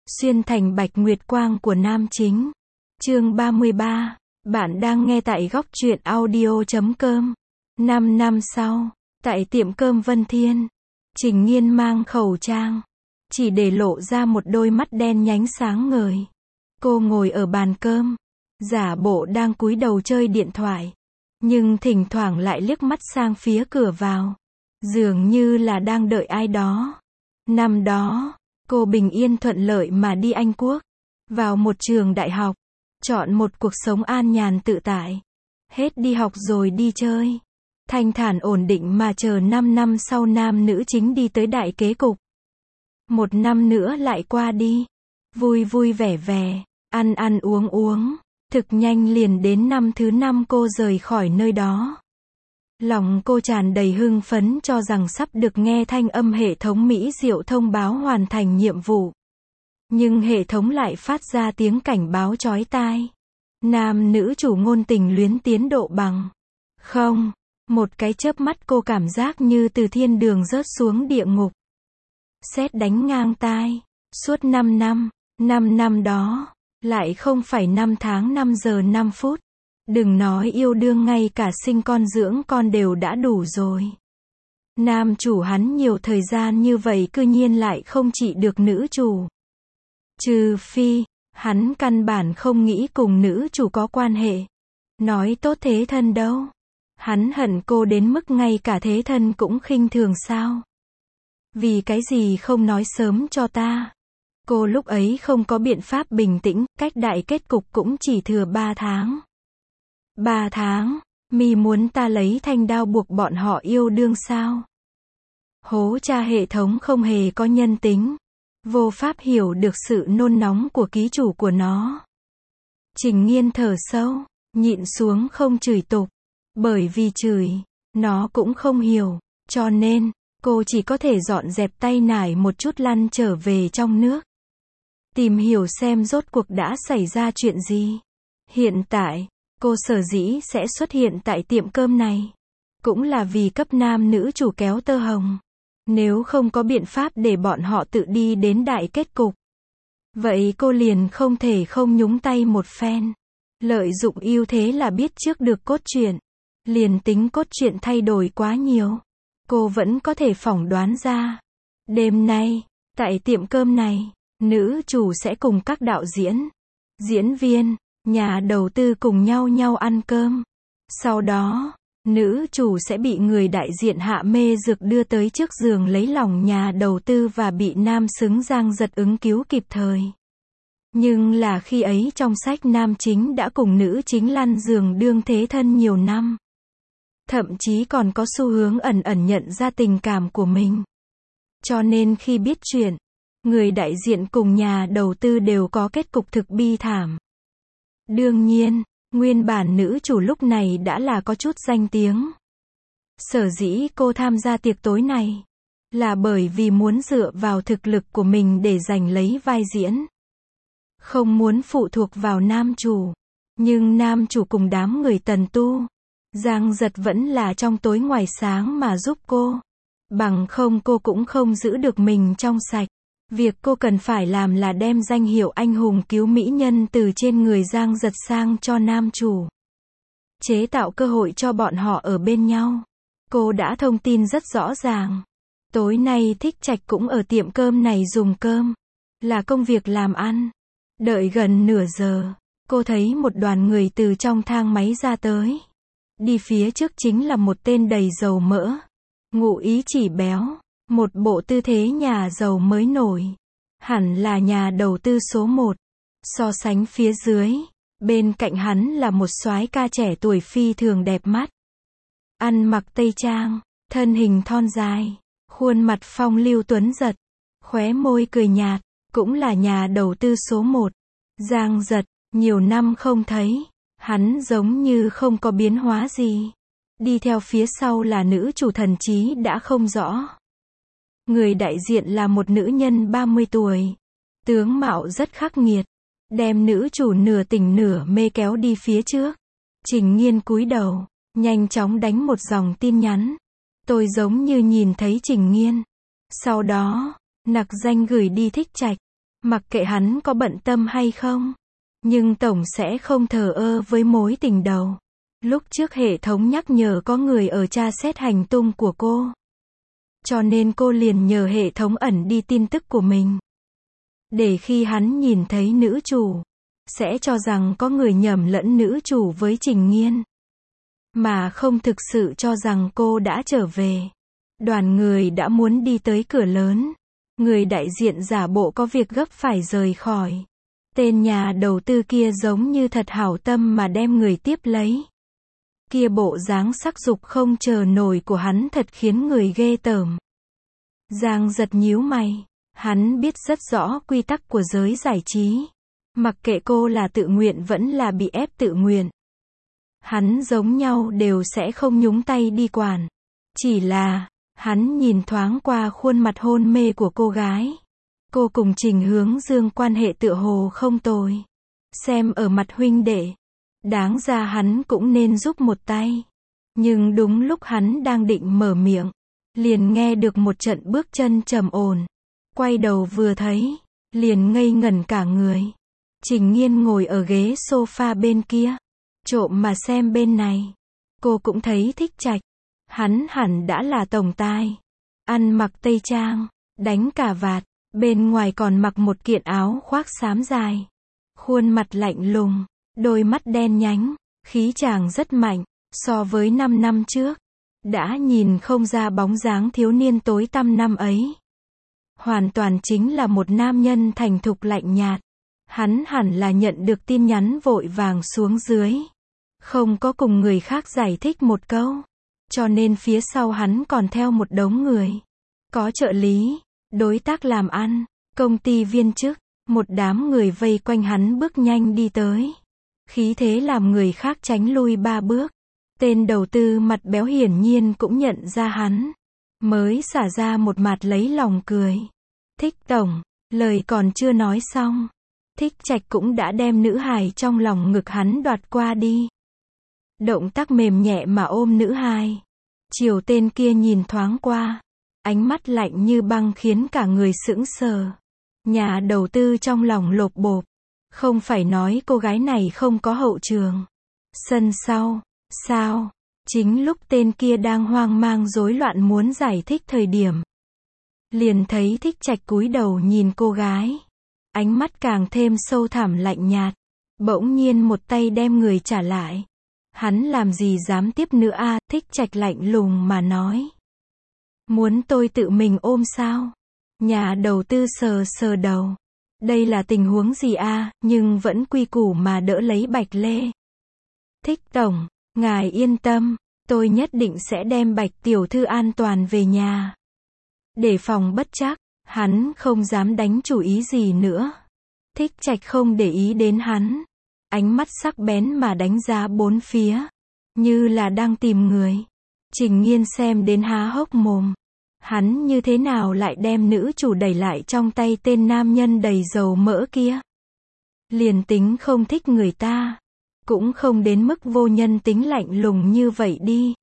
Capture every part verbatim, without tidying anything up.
Xuyên thành bạch nguyệt quang của nam chính. Chương ba mươi ba. Bạn đang nghe tại góc truyện audio chấm com. Năm năm sau, tại tiệm cơm Vân Thiên, Trình Nghiên mang khẩu trang, chỉ để lộ ra một đôi mắt đen nhánh sáng ngời. Cô ngồi ở bàn cơm, giả bộ đang cúi đầu chơi điện thoại, nhưng thỉnh thoảng lại liếc mắt sang phía cửa vào, dường như là đang đợi ai đó. Năm đó, cô bình yên thuận lợi mà đi Anh Quốc, vào một trường đại học, chọn một cuộc sống an nhàn tự tại. Hết đi học rồi đi chơi, thanh thản ổn định mà chờ năm năm sau nam nữ chính đi tới đại kế cục. Một năm nữa lại qua đi, vui vui vẻ vẻ, ăn ăn uống uống, thực nhanh liền đến năm thứ năm cô rời khỏi nơi đó. Lòng cô tràn đầy hưng phấn cho rằng sắp được nghe thanh âm hệ thống mỹ diệu thông báo hoàn thành nhiệm vụ. Nhưng hệ thống lại phát ra tiếng cảnh báo chói tai. Nam nữ chủ ngôn tình luyến tiến độ bằng không. Một cái chớp mắt cô cảm giác như từ thiên đường rớt xuống địa ngục. Sét đánh ngang tai. Suốt năm năm, năm năm đó, lại không phải năm tháng năm giờ năm phút. Đừng nói yêu đương, ngay cả sinh con dưỡng con đều đã đủ rồi. Nam chủ hắn nhiều thời gian như vậy cư nhiên lại không trị được nữ chủ. Trừ phi, hắn căn bản không nghĩ cùng nữ chủ có quan hệ. Nói tốt thế thân đâu. Hắn hận cô đến mức ngay cả thế thân cũng khinh thường sao? Vì cái gì không nói sớm cho ta? Cô lúc ấy không có biện pháp bình tĩnh, cách đại kết cục cũng chỉ thừa ba tháng. Ba tháng, mi muốn ta lấy thanh đao buộc bọn họ yêu đương sao? Hố cha, hệ thống không hề có nhân tính. Vô pháp hiểu được sự nôn nóng của ký chủ của nó. Trình Nghiên thở sâu, nhịn xuống không chửi tục. Bởi vì chửi, nó cũng không hiểu. Cho nên, cô chỉ có thể dọn dẹp tay nải một chút lăn trở về trong nước. Tìm hiểu xem rốt cuộc đã xảy ra chuyện gì. Hiện tại, cô sở dĩ sẽ xuất hiện tại tiệm cơm này, cũng là vì cấp nam nữ chủ kéo tơ hồng. Nếu không có biện pháp để bọn họ tự đi đến đại kết cục, vậy cô liền không thể không nhúng tay một phen. Lợi dụng ưu thế là biết trước được cốt truyện. Liền tính cốt truyện thay đổi quá nhiều, cô vẫn có thể phỏng đoán ra. Đêm nay, tại tiệm cơm này, nữ chủ sẽ cùng các đạo diễn, diễn viên, nhà đầu tư cùng nhau nhau ăn cơm. Sau đó, nữ chủ sẽ bị người đại diện hạ mê dược đưa tới trước giường lấy lòng nhà đầu tư và bị nam xứng Giang Giật ứng cứu kịp thời. Nhưng là khi ấy trong sách nam chính đã cùng nữ chính lăn giường đương thế thân nhiều năm. Thậm chí còn có xu hướng ẩn ẩn nhận ra tình cảm của mình. Cho nên khi biết chuyện, người đại diện cùng nhà đầu tư đều có kết cục thực bi thảm. Đương nhiên, nguyên bản nữ chủ lúc này đã là có chút danh tiếng. Sở dĩ cô tham gia tiệc tối này, là bởi vì muốn dựa vào thực lực của mình để giành lấy vai diễn. Không muốn phụ thuộc vào nam chủ. Nhưng nam chủ cùng đám người tần tu, Giang Giật vẫn là trong tối ngoài sáng mà giúp cô. Bằng không cô cũng không giữ được mình trong sạch. Việc cô cần phải làm là đem danh hiệu anh hùng cứu mỹ nhân từ trên người Giang Giật sang cho nam chủ. Chế tạo cơ hội cho bọn họ ở bên nhau. Cô đã thông tin rất rõ ràng. Tối nay Thích Trạch cũng ở tiệm cơm này dùng cơm. Là công việc làm ăn. Đợi gần nửa giờ, cô thấy một đoàn người từ trong thang máy ra tới. Đi phía trước chính là một tên đầy dầu mỡ, ngụ ý chỉ béo, một bộ tư thế nhà giàu mới nổi. Hẳn là nhà đầu tư số một. So sánh phía dưới, bên cạnh hắn là một soái ca trẻ tuổi phi thường đẹp mắt. Ăn mặc tây trang, thân hình thon dài, khuôn mặt phong lưu tuấn giật, khóe môi cười nhạt, cũng là nhà đầu tư số một. Giang Giật, nhiều năm không thấy, hắn giống như không có biến hóa gì. Đi theo phía sau là nữ chủ thần trí đã không rõ. Người đại diện là một nữ nhân ba mươi tuổi. Tướng mạo rất khắc nghiệt. Đem nữ chủ nửa tỉnh nửa mê kéo đi phía trước. Trình Nghiên cúi đầu, nhanh chóng đánh một dòng tin nhắn. Tôi giống như nhìn thấy Trình Nghiên. Sau đó, nặc danh gửi đi Thích Trạch. Mặc kệ hắn có bận tâm hay không, nhưng tổng sẽ không thờ ơ với mối tình đầu. Lúc trước hệ thống nhắc nhở có người ở tra xét hành tung của cô. Cho nên cô liền nhờ hệ thống ẩn đi tin tức của mình. Để khi hắn nhìn thấy nữ chủ, sẽ cho rằng có người nhầm lẫn nữ chủ với Trình Nghiên. Mà không thực sự cho rằng cô đã trở về. Đoàn người đã muốn đi tới cửa lớn. Người đại diện giả bộ có việc gấp phải rời khỏi. Tên nhà đầu tư kia giống như thật hảo tâm mà đem người tiếp lấy. Kia bộ dáng sắc dục không chờ nổi của hắn thật khiến người ghê tởm. Giang giật nhíu mày. Hắn biết rất rõ quy tắc của giới giải trí. Mặc kệ cô là tự nguyện vẫn là bị ép tự nguyện. Hắn giống nhau đều sẽ không nhúng tay đi quản. Chỉ là, hắn nhìn thoáng qua khuôn mặt hôn mê của cô gái. Cô cùng Trình Hướng Dương quan hệ tựa hồ không tồi. Xem ở mặt huynh đệ, đáng ra hắn cũng nên giúp một tay. Nhưng đúng lúc hắn đang định mở miệng, liền nghe được một trận bước chân trầm ổn. Quay đầu vừa thấy, liền ngây ngẩn cả người. Trình Nghiên ngồi ở ghế sofa bên kia, trộm mà xem bên này. Cô cũng thấy Thích Trạch. Hắn hẳn đã là tổng tài. Ăn mặc tây trang, đánh cà vạt, bên ngoài còn mặc một kiện áo khoác xám dài. Khuôn mặt lạnh lùng, đôi mắt đen nhánh, khí chàng rất mạnh, so với năm năm trước. Đã nhìn không ra bóng dáng thiếu niên tối tăm năm ấy. Hoàn toàn chính là một nam nhân thành thục lạnh nhạt. Hắn hẳn là nhận được tin nhắn vội vàng xuống dưới. Không có cùng người khác giải thích một câu. Cho nên phía sau hắn còn theo một đống người. Có trợ lý, đối tác làm ăn, công ty viên chức, một đám người vây quanh hắn bước nhanh đi tới. Khí thế làm người khác tránh lui ba bước. Tên đầu tư mặt béo hiển nhiên cũng nhận ra hắn. Mới xả ra một mặt lấy lòng cười. Thích tổng, lời còn chưa nói xong. Thích Trạch cũng đã đem nữ hài trong lòng ngực hắn đoạt qua đi. Động tác mềm nhẹ mà ôm nữ hài. Chiều tên kia nhìn thoáng qua. Ánh mắt lạnh như băng khiến cả người sững sờ. Nhà đầu tư trong lòng lột bột. Không phải nói cô gái này không có hậu trường. Sân sau, sao? Chính lúc tên kia đang hoang mang rối loạn muốn giải thích thời điểm. Liền thấy Thích Trạch cúi đầu nhìn cô gái. Ánh mắt càng thêm sâu thẳm lạnh nhạt. Bỗng nhiên một tay đem người trả lại. Hắn làm gì dám tiếp nữa a? Thích Trạch lạnh lùng mà nói. Muốn tôi tự mình ôm sao? Nhà đầu tư sờ sờ đầu. Đây là tình huống gì a? Nhưng vẫn quy củ mà đỡ lấy Bạch Lê. Thích tổng, ngài yên tâm, tôi nhất định sẽ đem Bạch tiểu thư an toàn về nhà. Để phòng bất trắc, hắn không dám đánh chủ ý gì nữa. Thích Trạch không để ý đến hắn. Ánh mắt sắc bén mà đánh giá bốn phía. Như là đang tìm người. Trình Nghiên xem đến há hốc mồm. Hắn như thế nào lại đem nữ chủ đẩy lại trong tay tên nam nhân đầy dầu mỡ kia. Liền tính không thích người ta. Cũng không đến mức vô nhân tính lạnh lùng như vậy đi.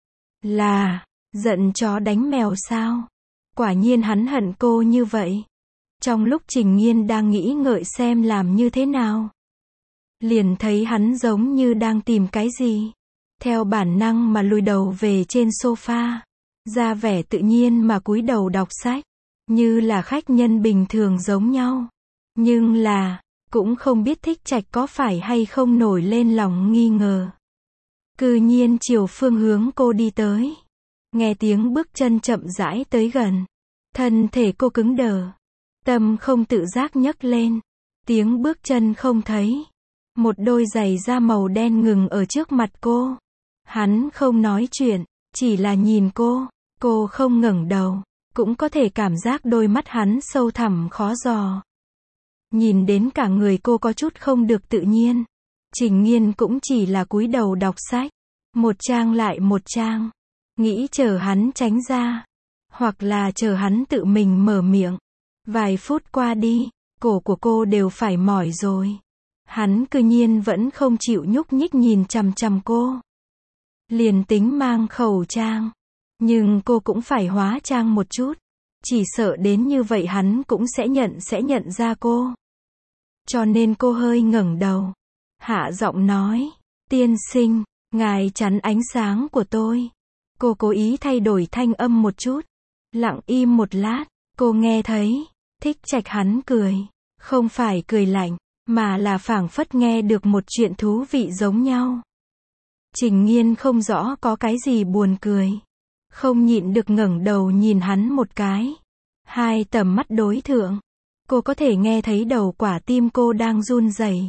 Là, giận chó đánh mèo sao? Quả nhiên hắn hận cô như vậy. Trong lúc Trình Nghiên đang nghĩ ngợi xem làm như thế nào. Liền thấy hắn giống như đang tìm cái gì. Theo bản năng mà lùi đầu về trên sofa. Ra vẻ tự nhiên mà cúi đầu đọc sách. Như là khách nhân bình thường giống nhau. Nhưng là, cũng không biết Thích Trạch có phải hay không nổi lên lòng nghi ngờ. Cư nhiên chiều phương hướng cô đi tới. Nghe tiếng bước chân chậm rãi tới gần. Thân thể cô cứng đờ. Tâm không tự giác nhấc lên. Tiếng bước chân không thấy. Một đôi giày da màu đen ngừng ở trước mặt cô. Hắn không nói chuyện, chỉ là nhìn cô. Cô không ngẩng đầu. Cũng có thể cảm giác đôi mắt hắn sâu thẳm khó dò. Nhìn đến cả người cô có chút không được tự nhiên. Trình Nghiên cũng chỉ là cúi đầu đọc sách. Một trang lại một trang. Nghĩ chờ hắn tránh ra. Hoặc là chờ hắn tự mình mở miệng. Vài phút qua đi, cổ của cô đều phải mỏi rồi. Hắn cư nhiên vẫn không chịu nhúc nhích nhìn chằm chằm cô. Liền tính mang khẩu trang. Nhưng cô cũng phải hóa trang một chút. Chỉ sợ đến như vậy hắn cũng sẽ nhận sẽ nhận ra cô. Cho nên cô hơi ngẩng đầu. Hạ giọng nói, tiên sinh, ngài chắn ánh sáng của tôi. Cô cố ý thay đổi thanh âm một chút. Lặng im một lát, cô nghe thấy, Thích Trạch hắn cười. Không phải cười lạnh, mà là phảng phất nghe được một chuyện thú vị giống nhau. Trình Nghiên không rõ có cái gì buồn cười. Không nhịn được ngẩng đầu nhìn hắn một cái. Hai tầm mắt đối thượng. Cô có thể nghe thấy đầu quả tim cô đang run rẩy.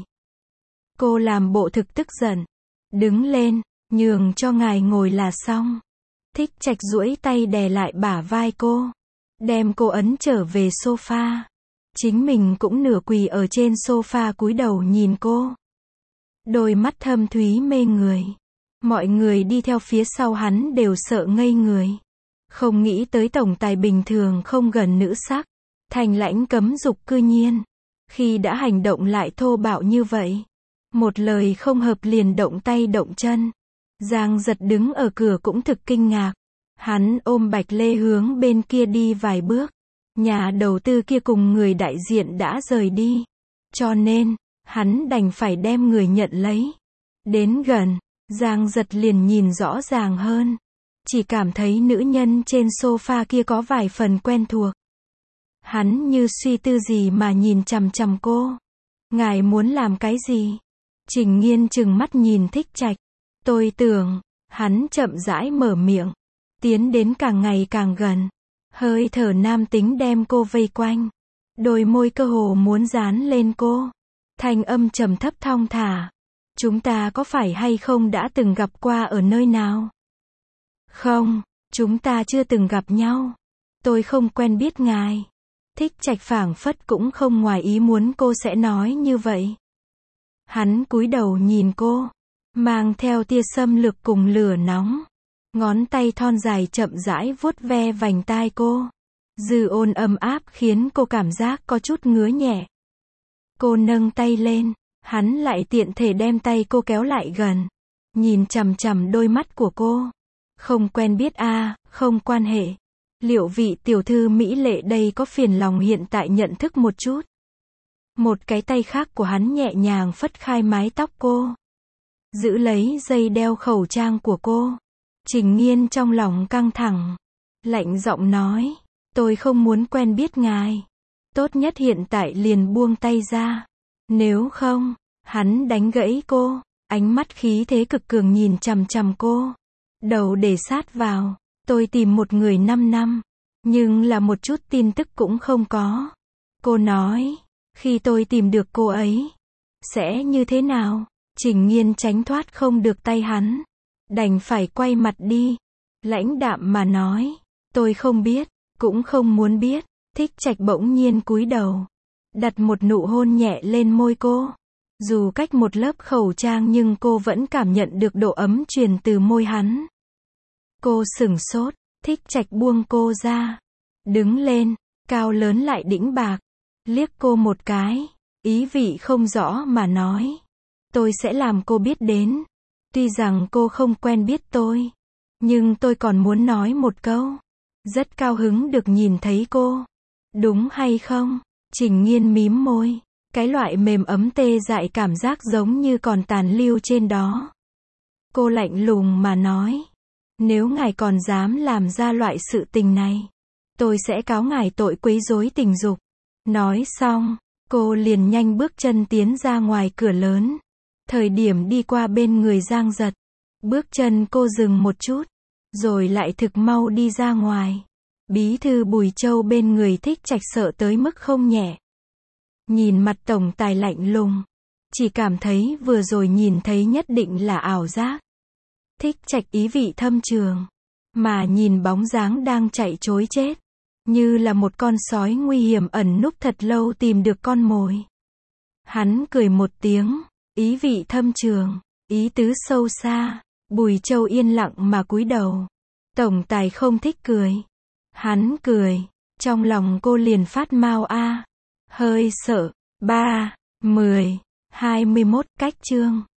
Cô làm bộ thực tức giận. Đứng lên, nhường cho ngài ngồi là xong. Thích Trạch duỗi tay đè lại bả vai cô. Đem cô ấn trở về sofa. Chính mình cũng nửa quỳ ở trên sofa cúi đầu nhìn cô. Đôi mắt thâm thúy mê người. Mọi người đi theo phía sau hắn đều sợ ngây người. Không nghĩ tới tổng tài bình thường không gần nữ sắc. Thành lãnh cấm dục cư nhiên. Khi đã hành động lại thô bạo như vậy. Một lời không hợp liền động tay động chân. Giang Giật đứng ở cửa cũng thực kinh ngạc. Hắn ôm Bạch Lê hướng bên kia đi vài bước. Nhà đầu tư kia cùng người đại diện đã rời đi. Cho nên, hắn đành phải đem người nhận lấy. Đến gần, Giang Giật liền nhìn rõ ràng hơn. Chỉ cảm thấy nữ nhân trên sofa kia có vài phần quen thuộc. Hắn như suy tư gì mà nhìn chằm chằm cô. Ngài muốn làm cái gì? Trình Nghiên trừng mắt nhìn Thích Trạch. Tôi tưởng, hắn chậm rãi mở miệng. Tiến đến càng ngày càng gần. Hơi thở nam tính đem cô vây quanh. Đôi môi cơ hồ muốn dán lên cô. Thanh âm trầm thấp thong thả. Chúng ta có phải hay không đã từng gặp qua ở nơi nào? Không, chúng ta chưa từng gặp nhau. Tôi không quen biết ngài. Thích Trạch phảng phất cũng không ngoài ý muốn cô sẽ nói như vậy. Hắn cúi đầu nhìn cô. Mang theo tia xâm lược cùng lửa nóng. Ngón tay thon dài chậm rãi vuốt ve vành tai cô. Dư ôn ấm áp khiến cô cảm giác có chút ngứa nhẹ. Cô nâng tay lên. Hắn lại tiện thể đem tay cô kéo lại gần. Nhìn chằm chằm đôi mắt của cô. Không quen biết a, à, không quan hệ. Liệu vị tiểu thư mỹ lệ đây có phiền lòng hiện tại nhận thức một chút. Một cái tay khác của hắn nhẹ nhàng phất khai mái tóc cô. Giữ lấy dây đeo khẩu trang của cô. Trình Nghiên trong lòng căng thẳng. Lạnh giọng nói. Tôi không muốn quen biết ngài. Tốt nhất hiện tại liền buông tay ra. Nếu không, hắn đánh gãy cô. Ánh mắt khí thế cực cường nhìn chằm chằm cô. Đầu để sát vào. Tôi tìm một người năm năm. Nhưng là một chút tin tức cũng không có. Cô nói. Khi tôi tìm được cô ấy. Sẽ như thế nào? Trình Nghiên tránh thoát không được tay hắn. Đành phải quay mặt đi. Lãnh đạm mà nói. Tôi không biết. Cũng không muốn biết. Thích Trạch bỗng nhiên cúi đầu. Đặt một nụ hôn nhẹ lên môi cô. Dù cách một lớp khẩu trang nhưng cô vẫn cảm nhận được độ ấm truyền từ môi hắn. Cô sửng sốt. Thích Trạch buông cô ra. Đứng lên. Cao lớn lại đĩnh bạc. Liếc cô một cái. Ý vị không rõ mà nói. Tôi sẽ làm cô biết đến. Tuy rằng cô không quen biết tôi. Nhưng tôi còn muốn nói một câu. Rất cao hứng được nhìn thấy cô. Đúng hay không? Trình Nghiên mím môi. Cái loại mềm ấm tê dại cảm giác giống như còn tàn lưu trên đó. Cô lạnh lùng mà nói. Nếu ngài còn dám làm ra loại sự tình này. Tôi sẽ cáo ngài tội quấy rối tình dục. Nói xong, cô liền nhanh bước chân tiến ra ngoài cửa lớn. Thời điểm đi qua bên người Giang Giật. Bước chân cô dừng một chút. Rồi lại thực mau đi ra ngoài. Bí thư Bùi Châu bên người Thích Trạch sợ tới mức không nhẹ. Nhìn mặt tổng tài lạnh lùng. Chỉ cảm thấy vừa rồi nhìn thấy nhất định là ảo giác. Thích Trạch ý vị thâm trường. Mà nhìn bóng dáng đang chạy trối chết. Như là một con sói nguy hiểm ẩn núp thật lâu tìm được con mồi. Hắn cười một tiếng. Ý vị thâm trường. Ý tứ sâu xa. Bùi Châu yên lặng mà cúi đầu. Tổng tài không thích cười. Hắn cười. Trong lòng cô liền phát mau a. Hơi sợ. Ba, mười, hai mươi mốt cách chương.